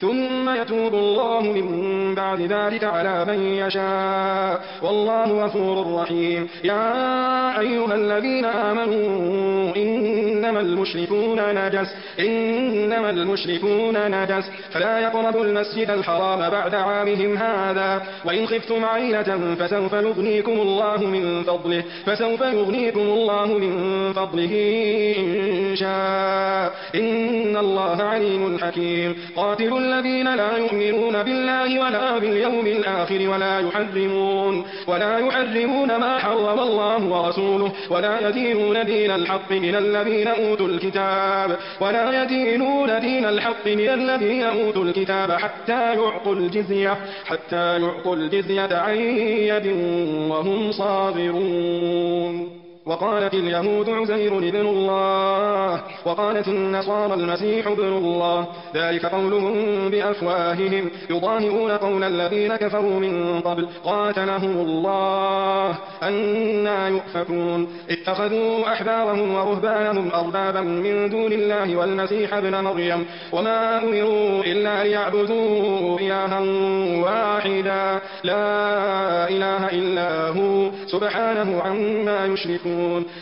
ثم يتوب الله من بعد ذلك على من يشاء والله غفور رحيم. يا أيها الذين آمنوا إنما المشركون نجس فلا يقربوا المسجد الحرام بعد عامهم هذا وإن خفتم عيلة فسوف يغنيكم الله من فضله إن شاء إن الله عليم حكيم. قاتلوا الذين لا يؤمنون بالله ولا باليوم الآخر ولا يحرمون ما حرم الله ورسوله ولا يدينون دين الحق من الذين أوتوا الكتاب حتى يعطوا الجزية عن يد وهم صاغرون. وقالت اليهود عزير ابن الله وقالت النصارى المسيح ابن الله ذلك قولهم بأفواههم يضاهئون قول الذين كفروا من قبل قاتلهم الله أنى يؤفكون. اتخذوا أحبارهم ورهبانهم أربابا من دون الله والمسيح ابن مريم وما أمروا إلا ليعبدوا إلها واحدا لا إله إلا هو سبحانه عما يشركون.